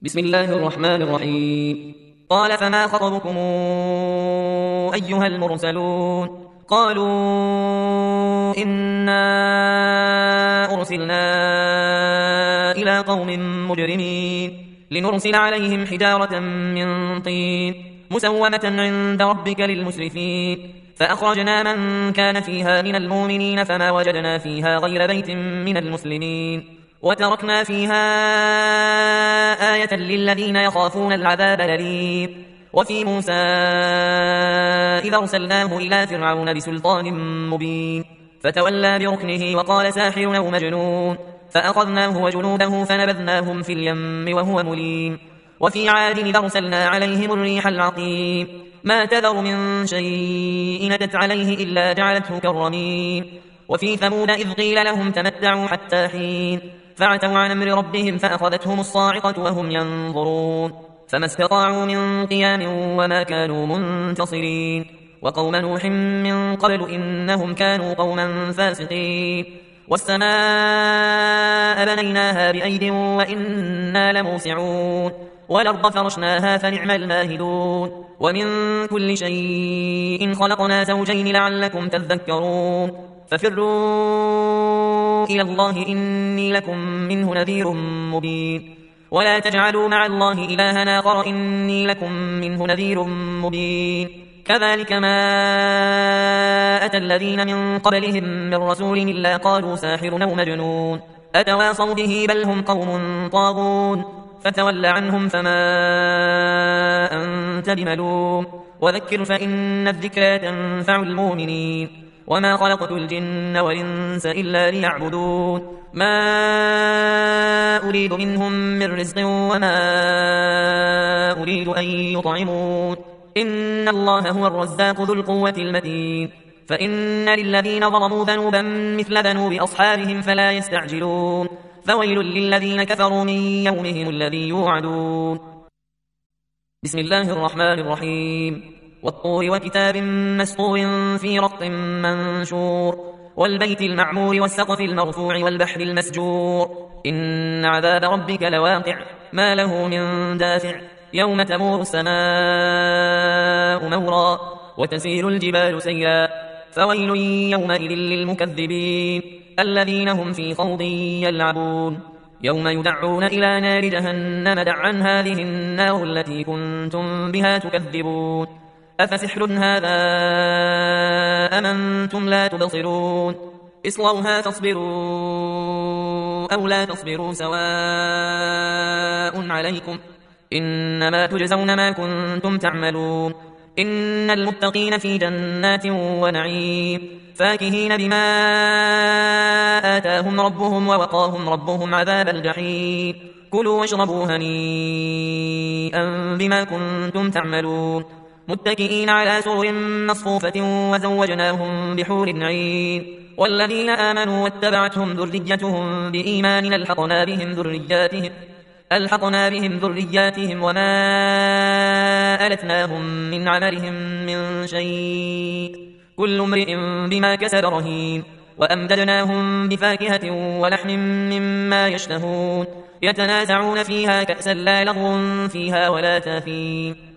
بسم الله الرحمن الرحيم. قال فما خطبكم أيها المرسلون؟ قالوا إنا أرسلنا إلى قوم مجرمين لنرسل عليهم حجارة من طين مسومة عند ربك للمسرفين فأخرجنا من كان فيها من المؤمنين فما وجدنا فيها غير بيت من المسلمين وتركنا فيها آية للذين يخافون العذاب الأليم. وفي موسى إذا أرسلناه إلى فرعون بسلطان مبين فتولى بركنه وقال ساحر أو مجنون فأخذناه وجنوده فنبذناهم في اليم وهو مليم. وفي عاد إذا أرسلنا عليهم الريح العقيم ما تذر من شيء أتت عليه إلا جعلته كالرميم. وفي ثمود إذ قيل لهم تمتعوا حتى حين فعتوا عن أمر ربهم فأخذتهم الصاعقة وهم ينظرون فما استطاعوا من قيام وما كانوا منتصرين. وقوم نوح من قبل إنهم كانوا قوما فاسقين. والسماء بنيناها بأيد وإنا لموسعون والأرض فرشناها فنعم الماهدون. ومن كل شيء خلقنا زوجين لعلكم تذكرون ففروا إلى الله إني لكم منه نذير مبين. ولا تجعلوا مع الله إلها آخر إني لكم منه نذير مبين. كذلك ما أتى الذين من قبلهم من رسول إلا قالوا ساحر أو مجنون أتواصوا به بل هم قوم طاغون فتول عنهم فما أنت بملوم وذكر فإن الذكرى تنفع المؤمنين. وما خلقت الجن والإنس إلا ليعبدون ما أريد منهم من رزق وما أريد أن يطعمون إن الله هو الرزاق ذو القوة المتين. فإن للذين ظلموا ذنوبا مثل ذنوب أصحابهم فلا يستعجلون فويل للذين كفروا من يومهم الذي يوعدون. بسم الله الرحمن الرحيم. والطور وكتاب مسطور في رق منشور والبيت المعمور والسقف المرفوع والبحر المسجور إن عذاب ربك لواقع ما له من دافع يوم تمور السماء مورا وتسير الجبال سيرا فويل يومئذ للمكذبين الذين هم في خوض يلعبون يوم يدعون إلى نار جهنم دعا هذه النار التي كنتم بها تكذبون أفسحر هذا أم أنتم لا تبصرون اصلوها تصبروا أو لا تصبروا سواء عليكم إنما تجزون ما كنتم تعملون إن المتقين في جنات ونعيم فاكهين بما آتاهم ربهم ووقاهم ربهم عذاب الجحيم كلوا واشربوا هنيئا بما كنتم تعملون متكئين على سرر مصفوفة وزوجناهم بحور عين والذين آمنوا واتبعتهم ذريتهم بإيمان ألحقنا بهم ذرياتهم وما ألتناهم من عملهم من شيء كل امرئ بما كسب رهين وأمددناهم بفاكهة ولحم مما يشتهون يتنازعون فيها كأسا لا لغو فيها ولا تاثيم